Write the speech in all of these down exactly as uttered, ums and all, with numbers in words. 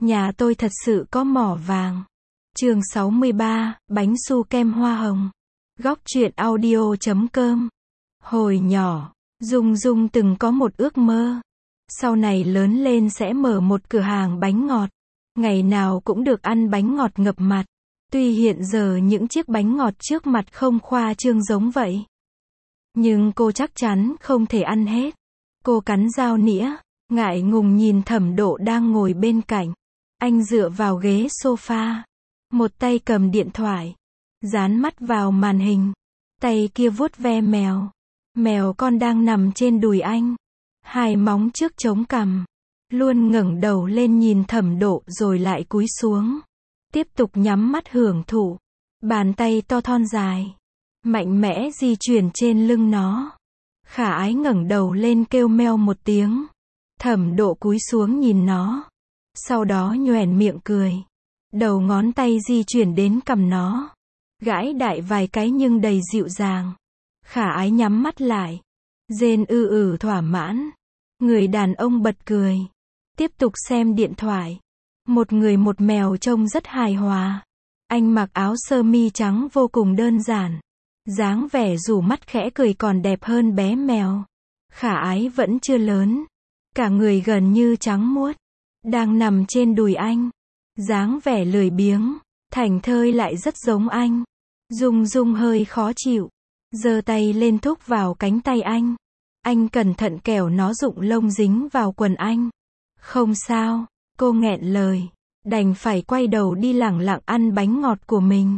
Nhà tôi thật sự có mỏ vàng. Chương sáu mươi ba, bánh su kem hoa hồng. Góc truyện audio chấm com. Hồi nhỏ, Dung Dung từng có một ước mơ. Sau này lớn lên sẽ mở một cửa hàng bánh ngọt. Ngày nào cũng được ăn bánh ngọt ngập mặt. Tuy hiện giờ những chiếc bánh ngọt trước mặt không khoa trương giống vậy. Nhưng cô chắc chắn không thể ăn hết. Cô cắn dao nĩa, ngại ngùng nhìn Thẩm Độ đang ngồi bên cạnh. Anh dựa vào ghế sofa. Một tay cầm điện thoại. Dán mắt vào màn hình. Tay kia vuốt ve mèo. Mèo con đang nằm trên đùi anh. Hai móng trước chống cằm. Luôn ngẩng đầu lên nhìn Thẩm Độ rồi lại cúi xuống. Tiếp tục nhắm mắt hưởng thụ. Bàn tay to thon dài. Mạnh mẽ di chuyển trên lưng nó. Khả Ái ngẩng đầu lên kêu meo một tiếng. Thẩm Độ cúi xuống nhìn nó. Sau đó nhoẻn miệng cười. Đầu ngón tay di chuyển đến cằm nó. Gãi đại vài cái nhưng đầy dịu dàng. Khả Ái nhắm mắt lại. Rên ư ử thỏa mãn. Người đàn ông bật cười. Tiếp tục xem điện thoại. Một người một mèo trông rất hài hòa. Anh mặc áo sơ mi trắng vô cùng đơn giản. Dáng vẻ rủ mắt khẽ cười còn đẹp hơn bé mèo. Khả Ái vẫn chưa lớn. Cả người gần như trắng muốt. Đang nằm trên đùi anh. Dáng vẻ lười biếng. Thảnh thơi lại rất giống anh. Dung Dung hơi khó chịu. Giơ tay lên thúc vào cánh tay anh. Anh cẩn thận kẻo nó rụng lông dính vào quần anh. Không sao. Cô nghẹn lời. Đành phải quay đầu đi lẳng lặng ăn bánh ngọt của mình.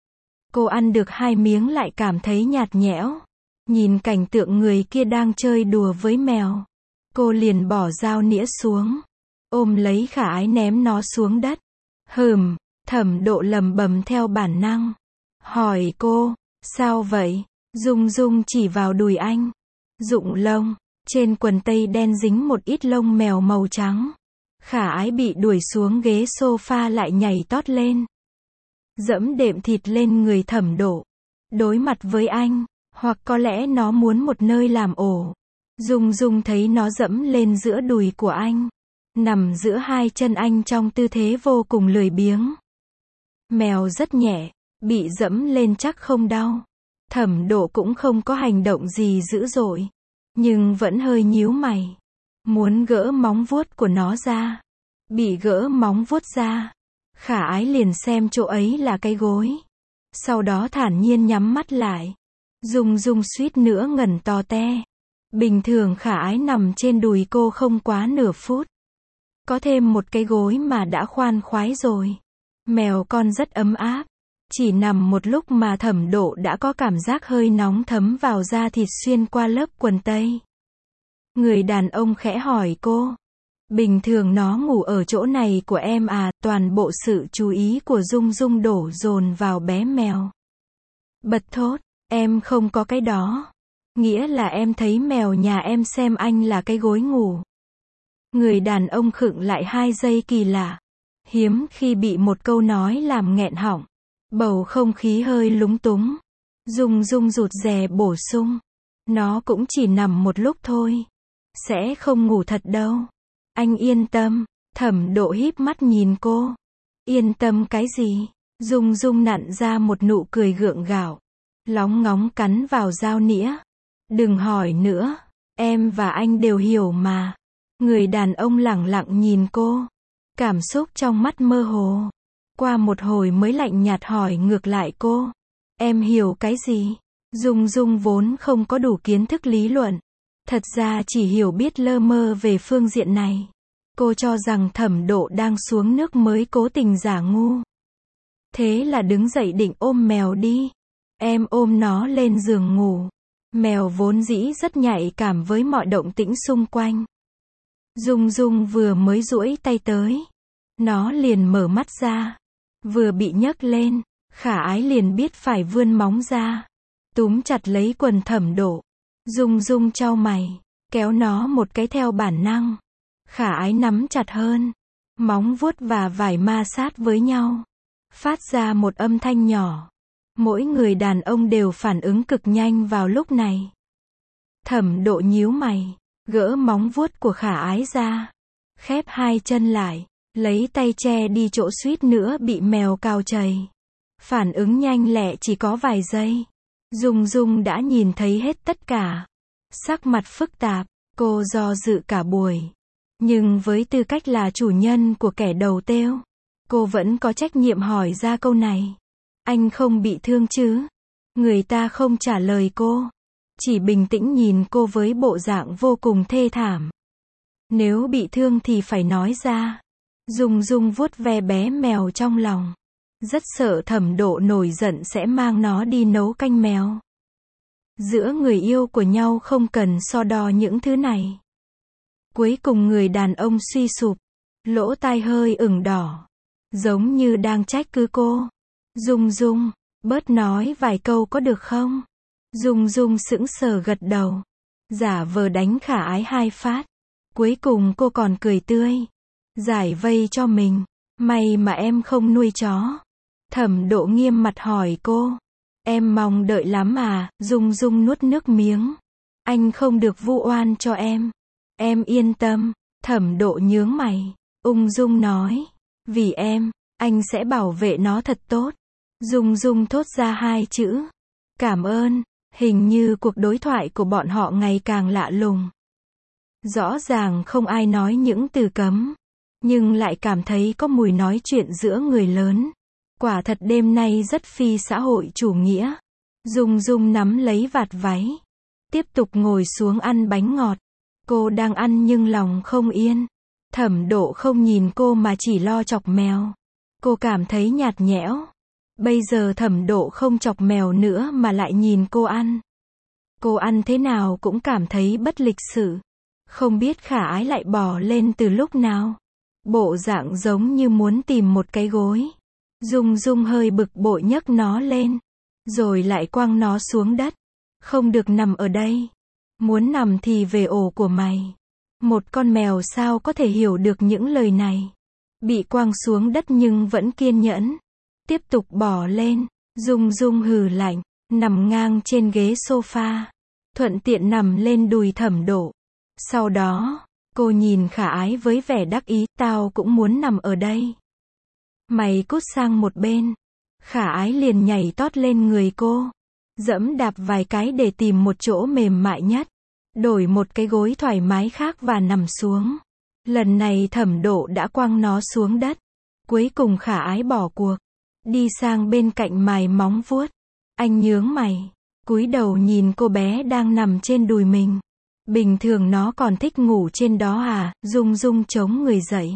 Cô ăn được hai miếng lại cảm thấy nhạt nhẽo. Nhìn cảnh tượng người kia đang chơi đùa với mèo. Cô liền bỏ dao nĩa xuống. Ôm lấy Khả Ái ném nó xuống đất. Hừm, Thẩm Độ lầm bầm theo bản năng. Hỏi cô, sao vậy? Dung Dung chỉ vào đùi anh. Rụng lông. Trên quần tây đen dính một ít lông mèo màu trắng. Khả Ái bị đuổi xuống ghế sofa lại nhảy tót lên. Dẫm đệm thịt lên người Thẩm Độ. Đối mặt với anh. Hoặc có lẽ nó muốn một nơi làm ổ. Dung Dung thấy nó dẫm lên giữa đùi của anh. Nằm giữa hai chân anh trong tư thế vô cùng lười biếng. Mèo rất nhẹ. Bị dẫm lên chắc không đau. Thẩm Độ cũng không có hành động gì dữ dội. Nhưng vẫn hơi nhíu mày. Muốn gỡ móng vuốt của nó ra. Bị gỡ móng vuốt ra. Khả Ái liền xem chỗ ấy là cái gối. Sau đó thản nhiên nhắm mắt lại. Dung Dung suýt nữa ngẩn to te. Bình thường Khả Ái nằm trên đùi cô không quá nửa phút. Có thêm một cái gối mà đã khoan khoái rồi. Mèo con rất ấm áp. Chỉ nằm một lúc mà Thẩm Độ đã có cảm giác hơi nóng thấm vào da thịt xuyên qua lớp quần tây. Người đàn ông khẽ hỏi cô. Bình thường nó ngủ ở chỗ này của em à? Toàn bộ sự chú ý của Dung Dung đổ dồn vào bé mèo. Bật thốt, em không có cái đó. Nghĩa là em thấy mèo nhà em xem anh là cái gối ngủ. Người đàn ông khựng lại hai giây kỳ lạ. Hiếm khi bị một câu nói làm nghẹn họng. Bầu không khí hơi lúng túng. Dung Dung rụt rè bổ sung. Nó cũng chỉ nằm một lúc thôi. Sẽ không ngủ thật đâu. Anh yên tâm. Thẩm Độ híp mắt nhìn cô. Yên tâm cái gì? Dung Dung nặn ra một nụ cười gượng gạo. Lóng ngóng cắn vào dao nĩa. Đừng hỏi nữa. Em và anh đều hiểu mà. Người đàn ông lẳng lặng nhìn cô. Cảm xúc trong mắt mơ hồ. Qua một hồi mới lạnh nhạt hỏi ngược lại cô. Em hiểu cái gì? Dung Dung vốn không có đủ kiến thức lý luận. Thật ra chỉ hiểu biết lơ mơ về phương diện này. Cô cho rằng Thẩm Độ đang xuống nước mới cố tình giả ngu. Thế là đứng dậy định ôm mèo đi. Em ôm nó lên giường ngủ. Mèo vốn dĩ rất nhạy cảm với mọi động tĩnh xung quanh. Dung Dung vừa mới duỗi tay tới. Nó liền mở mắt ra. Vừa bị nhấc lên. Khả Ái liền biết phải vươn móng ra. Túm chặt lấy quần Thẩm Độ. Dung Dung chau mày. Kéo nó một cái theo bản năng. Khả Ái nắm chặt hơn. Móng vuốt và vải ma sát với nhau. Phát ra một âm thanh nhỏ. Mỗi người đàn ông đều phản ứng cực nhanh vào lúc này. Thẩm Độ nhíu mày. Gỡ móng vuốt của Khả Ái ra. Khép hai chân lại. lấy tay che đi chỗ suýt nữa bị mèo cào chày. Phản ứng nhanh lẹ chỉ có vài giây. Dung Dung đã nhìn thấy hết tất cả. Sắc mặt phức tạp, cô do dự cả buổi. Nhưng với tư cách là chủ nhân của kẻ đầu têu, cô vẫn có trách nhiệm hỏi ra câu này. Anh không bị thương chứ? Người ta không trả lời cô, chỉ bình tĩnh nhìn cô với bộ dạng vô cùng thê thảm. Nếu bị thương thì phải nói ra. Dung Dung vuốt ve bé mèo trong lòng. Rất sợ Thẩm Độ nổi giận sẽ mang nó đi nấu canh mèo. Giữa người yêu của nhau không cần so đo những thứ này. Cuối cùng người đàn ông suy sụp, lỗ tai hơi ửng đỏ, giống như đang trách cứ cô. Dung Dung, bớt nói vài câu có được không? Dung Dung sững sờ gật đầu, giả vờ đánh Khả Ái hai phát. Cuối cùng cô còn cười tươi, giải vây cho mình. May mà em không nuôi chó. Thẩm Độ nghiêm mặt hỏi cô. Em mong đợi lắm à? Dung Dung nuốt nước miếng. Anh không được vu oan cho em. Em yên tâm. Thẩm Độ nhướng mày, ung dung nói. Vì em, anh sẽ bảo vệ nó thật tốt. Dung Dung thốt ra hai chữ. Cảm ơn. Hình như cuộc đối thoại của bọn họ ngày càng lạ lùng. Rõ ràng không ai nói những từ cấm, nhưng lại cảm thấy có mùi nói chuyện giữa người lớn. Quả thật đêm nay rất phi xã hội chủ nghĩa. Dung Dung nắm lấy vạt váy, tiếp tục ngồi xuống ăn bánh ngọt. Cô đang ăn nhưng lòng không yên. Thẩm Độ không nhìn cô mà chỉ lo chọc mèo. Cô cảm thấy nhạt nhẽo. Bây giờ Thẩm Độ không chọc mèo nữa mà lại nhìn cô ăn. Cô ăn thế nào cũng cảm thấy bất lịch sự. Không biết Khả Ái lại bò lên từ lúc nào. Bộ dạng giống như muốn tìm một cái gối. Dung Dung hơi bực bội nhấc nó lên, rồi lại quăng nó xuống đất. Không được nằm ở đây. Muốn nằm thì về ổ của mày. Một con mèo sao có thể hiểu được những lời này. Bị quăng xuống đất nhưng vẫn kiên nhẫn. Tiếp tục bò lên. Dung Dung hừ lạnh, nằm ngang trên ghế sofa. Thuận tiện nằm lên đùi Thẩm Độ. Sau đó, cô nhìn Khả Ái với vẻ đắc ý. Tao cũng muốn nằm ở đây. Mày cút sang một bên. Khả Ái liền nhảy tót lên người cô, dẫm đạp vài cái để tìm một chỗ mềm mại nhất, đổi một cái gối thoải mái khác và nằm xuống. Lần này Thẩm Độ đã quăng nó xuống đất. Cuối cùng Khả Ái bỏ cuộc, đi sang bên cạnh mài móng vuốt. Anh nhướng mày, cúi đầu nhìn cô bé đang nằm trên đùi mình. Bình thường nó còn thích ngủ trên đó à? Dung Dung chống người dậy,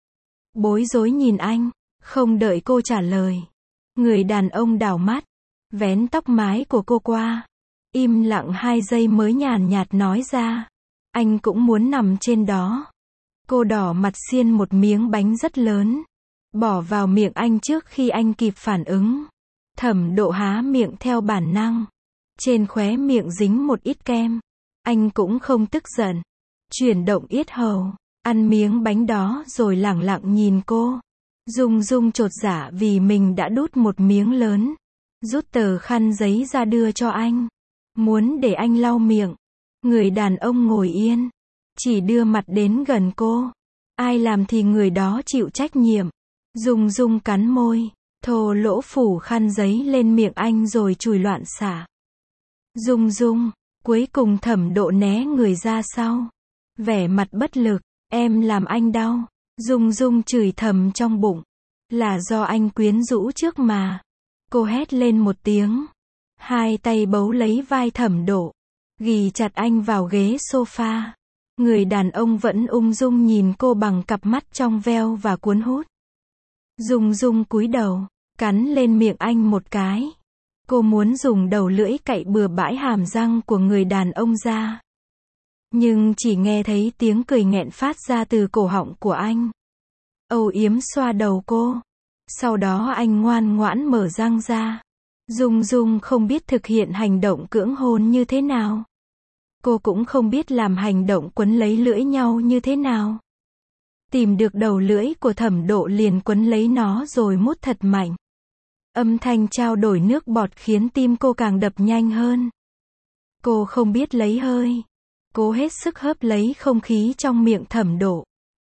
bối rối nhìn anh. Không đợi cô trả lời, người đàn ông đảo mắt, vén tóc mái của cô qua. Im lặng hai giây mới nhàn nhạt nói ra. Anh cũng muốn nằm trên đó. Cô đỏ mặt xiên một miếng bánh rất lớn, bỏ vào miệng anh trước khi anh kịp phản ứng. Thẩm Độ há miệng theo bản năng. Trên khóe miệng dính một ít kem. Anh cũng không tức giận. Chuyển động yết hầu, ăn miếng bánh đó rồi lẳng lặng nhìn cô. Dung Dung chột dạ vì mình đã đút một miếng lớn. Rút tờ khăn giấy ra đưa cho anh. Muốn để anh lau miệng. Người đàn ông ngồi yên, chỉ đưa mặt đến gần cô. Ai làm thì người đó chịu trách nhiệm. Dung Dung cắn môi, thô lỗ phủ khăn giấy lên miệng anh rồi chùi loạn xạ. Dung Dung, cuối cùng Thẩm Độ né người ra sau. Vẻ mặt bất lực, em làm anh đau. Dung Dung chửi thầm trong bụng. Là do anh quyến rũ trước mà. Cô hét lên một tiếng. Hai tay bấu lấy vai Thẩm Độ, ghì chặt anh vào ghế sofa. Người đàn ông vẫn ung dung nhìn cô bằng cặp mắt trong veo và cuốn hút. Dung Dung cúi đầu, cắn lên miệng anh một cái. Cô muốn dùng đầu lưỡi cạy bừa bãi hàm răng của người đàn ông ra. Nhưng chỉ nghe thấy tiếng cười nghẹn phát ra từ cổ họng của anh. Âu yếm xoa đầu cô. Sau đó anh ngoan ngoãn mở răng ra. Dung Dung không biết thực hiện hành động cưỡng hôn như thế nào. Cô cũng không biết làm hành động quấn lấy lưỡi nhau như thế nào. Tìm được đầu lưỡi của Thẩm Độ liền quấn lấy nó rồi mút thật mạnh. Âm thanh trao đổi nước bọt khiến tim cô càng đập nhanh hơn. Cô không biết lấy hơi. Cố hết sức hớp lấy không khí trong miệng Thẩm Độ.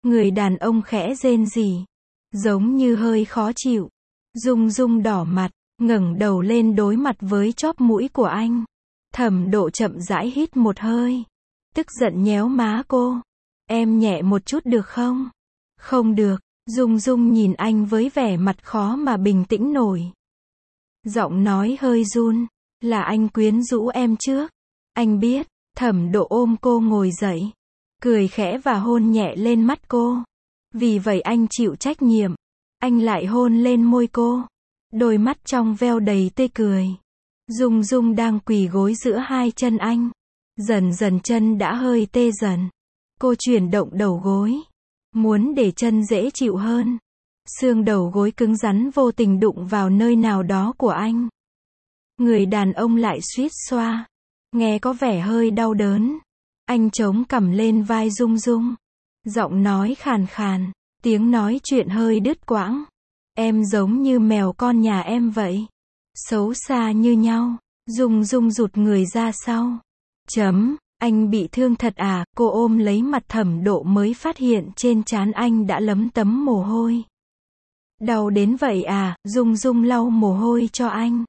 Người đàn ông khẽ rên rỉ, giống như hơi khó chịu. Dung Dung đỏ mặt, ngẩng đầu lên đối mặt với chóp mũi của anh. Thẩm Độ chậm rãi hít một hơi, tức giận nhéo má cô. Em nhẹ một chút được không? Không được. Dung Dung nhìn anh với vẻ mặt khó mà bình tĩnh nổi. Giọng nói hơi run, là anh quyến rũ em trước. Anh biết. Thẩm Độ ôm cô ngồi dậy, cười khẽ và hôn nhẹ lên mắt cô. Vì vậy anh chịu trách nhiệm. Anh lại hôn lên môi cô. Đôi mắt trong veo đầy tươi cười. Dung Dung đang quỳ gối giữa hai chân anh. Dần dần chân đã hơi tê dần. Cô chuyển động đầu gối, muốn để chân dễ chịu hơn. Xương đầu gối cứng rắn vô tình đụng vào nơi nào đó của anh. Người đàn ông lại suýt xoa, nghe có vẻ hơi đau đớn. Anh chống cằm lên vai Dung Dung, giọng nói khàn khàn, tiếng nói chuyện hơi đứt quãng. Em giống như mèo con nhà em vậy. Xấu xa như nhau. Dung Dung rụt người ra sau. Chấm, anh bị thương thật à? Cô ôm lấy mặt Thẩm Độ mới phát hiện trên trán anh đã lấm tấm mồ hôi. Đau đến vậy à? Dung Dung lau mồ hôi cho anh.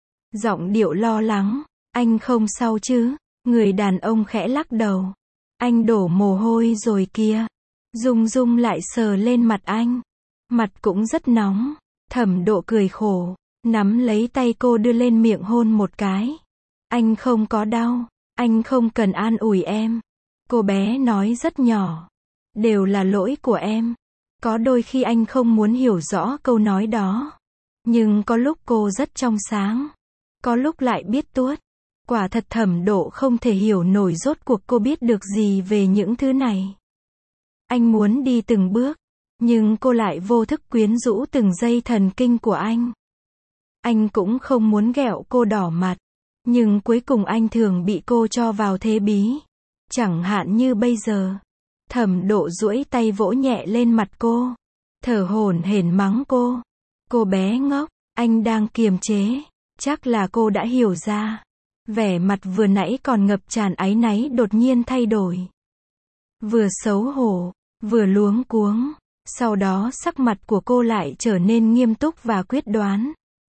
Giọng điệu lo lắng. Anh không sao chứ? Người đàn ông khẽ lắc đầu. Anh đổ mồ hôi rồi kìa. Dung Dung lại sờ lên mặt anh. Mặt cũng rất nóng. Thẩm Độ cười khổ, nắm lấy tay cô đưa lên miệng hôn một cái. Anh không có đau. Anh không cần an ủi em. Cô bé nói rất nhỏ. Đều là lỗi của em. Có đôi khi anh không muốn hiểu rõ câu nói đó. Nhưng có lúc cô rất trong sáng. Có lúc lại biết tuốt. Quả thật Thẩm Độ không thể hiểu nổi rốt cuộc cô biết được gì về những thứ này. Anh muốn đi từng bước. Nhưng cô lại vô thức quyến rũ từng giây thần kinh của anh. Anh cũng không muốn ghẹo cô đỏ mặt. Nhưng cuối cùng anh thường bị cô cho vào thế bí. Chẳng hạn như bây giờ. Thẩm Độ duỗi tay vỗ nhẹ lên mặt cô. Thở hổn hển mắng cô. Cô bé ngốc, anh đang kiềm chế. Chắc là cô đã hiểu ra. Vẻ mặt vừa nãy còn ngập tràn áy náy đột nhiên thay đổi. Vừa xấu hổ, vừa luống cuống. Sau đó sắc mặt của cô lại trở nên nghiêm túc và quyết đoán.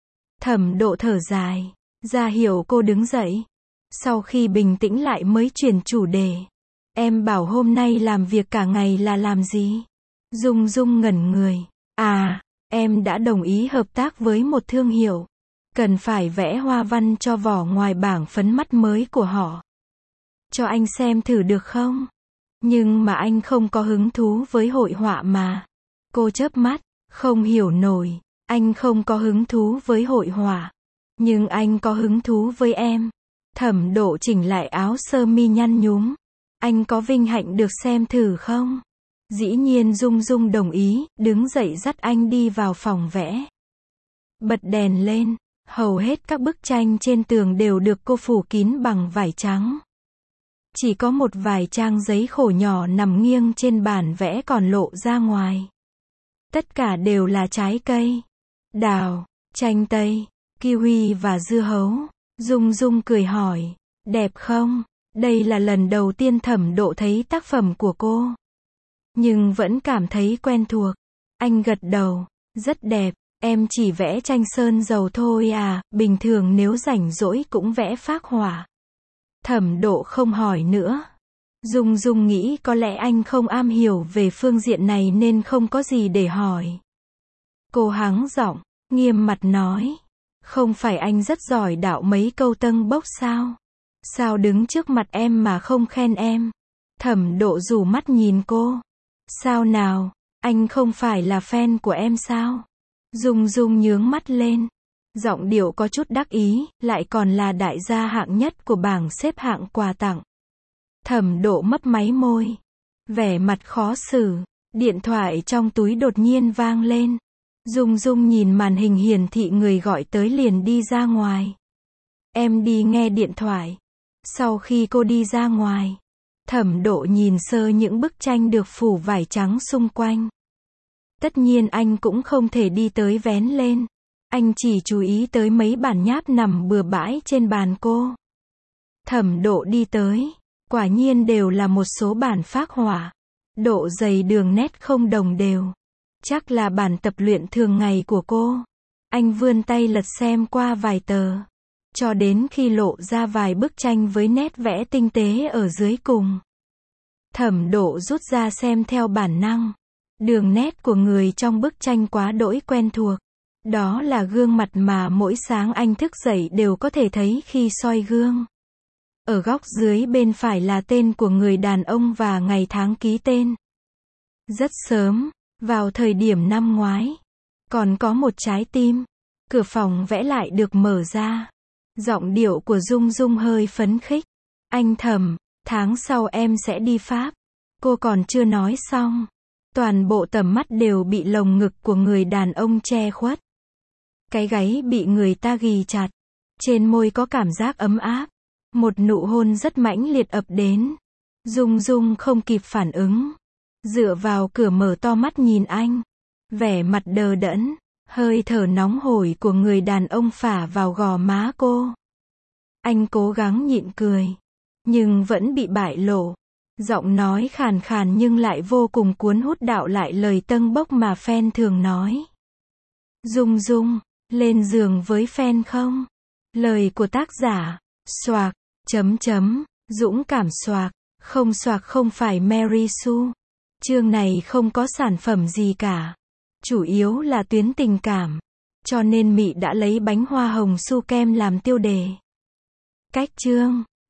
Thẩm Độ thở dài, ra hiệu cô đứng dậy. Sau khi bình tĩnh lại mới chuyển chủ đề. Em bảo hôm nay làm việc cả ngày là làm gì? Dung Dung ngẩn người. À, em đã đồng ý hợp tác với một thương hiệu. Cần phải vẽ hoa văn cho vỏ ngoài bảng phấn mắt mới của họ. Cho anh xem thử được không? Nhưng mà anh không có hứng thú với hội họa mà. Cô chớp mắt, không hiểu nổi. Anh không có hứng thú với hội họa. Nhưng anh có hứng thú với em. Thẩm Độ chỉnh lại áo sơ mi nhăn nhúm. Anh có vinh hạnh được xem thử không? Dĩ nhiên Dung Dung đồng ý, đứng dậy dắt anh đi vào phòng vẽ. Bật đèn lên, hầu hết các bức tranh trên tường đều được cô phủ kín bằng vải trắng. Chỉ có một vài trang giấy khổ nhỏ nằm nghiêng trên bản vẽ còn lộ ra ngoài. Tất cả đều là trái cây. Đào, chanh tây, kiwi và dưa hấu. Dung Dung cười hỏi, đẹp không? Đây là lần đầu tiên Thẩm Độ thấy tác phẩm của cô. Nhưng vẫn cảm thấy quen thuộc. Anh gật đầu, rất đẹp, em chỉ vẽ tranh sơn dầu thôi à, bình thường nếu rảnh rỗi cũng vẽ phác họa. Thẩm Độ không hỏi nữa. Dung Dung nghĩ có lẽ anh không am hiểu về phương diện này nên không có gì để hỏi. Cô hắng giọng, nghiêm mặt nói, không phải anh rất giỏi đạo mấy câu tâng bốc sao? Sao đứng trước mặt em mà không khen em? Thẩm Độ rủ mắt nhìn cô. Sao nào, anh không phải là fan của em sao? Dung Dung nhướng mắt lên. Giọng điệu có chút đắc ý, lại còn là đại gia hạng nhất của bảng xếp hạng quà tặng. Thẩm Độ mấp máy môi. Vẻ mặt khó xử. Điện thoại trong túi đột nhiên vang lên. Dung Dung nhìn màn hình hiển thị người gọi tới liền đi ra ngoài. Em đi nghe điện thoại. Sau khi cô đi ra ngoài, Thẩm Độ nhìn sơ những bức tranh được phủ vải trắng xung quanh. Tất nhiên anh cũng không thể đi tới vén lên. Anh chỉ chú ý tới mấy bản nháp nằm bừa bãi trên bàn cô. Thẩm Độ đi tới. Quả nhiên đều là một số bản phác họa. Độ dày đường nét không đồng đều. Chắc là bản tập luyện thường ngày của cô. Anh vươn tay lật xem qua vài tờ. Cho đến khi lộ ra vài bức tranh với nét vẽ tinh tế ở dưới cùng. Thẩm Độ rút ra xem theo bản năng. Đường nét của người trong bức tranh quá đỗi quen thuộc. Đó là gương mặt mà mỗi sáng anh thức dậy đều có thể thấy khi soi gương. Ở góc dưới bên phải là tên của người đàn ông và ngày tháng ký tên. Rất sớm, vào thời điểm năm ngoái. Còn có một trái tim. Cửa phòng vẽ lại được mở ra. Giọng điệu của Dung Dung hơi phấn khích. Anh Thẩm, tháng sau em sẽ đi Pháp. Cô còn chưa nói xong. Toàn bộ tầm mắt đều bị lồng ngực của người đàn ông che khuất. Cái gáy bị người ta ghì chặt. Trên môi có cảm giác ấm áp. Một nụ hôn rất mãnh liệt ập đến. Dung Dung không kịp phản ứng. Dựa vào cửa mở to mắt nhìn anh. Vẻ mặt đờ đẫn. Hơi thở nóng hổi của người đàn ông phả vào gò má cô. Anh cố gắng nhịn cười. Nhưng vẫn bị bại lộ. Giọng nói khàn khàn nhưng lại vô cùng cuốn hút đạo lại lời tâng bốc mà fan thường nói. Dung Dung, lên giường với fan không? Lời của tác giả. Soạc, chấm chấm, dũng cảm soạc, không soạc không phải Mary Sue. Chương này không có sản phẩm gì cả. Chủ yếu là tuyến tình cảm. Cho nên Mị đã lấy bánh hoa hồng su kem làm tiêu đề. Cách chương.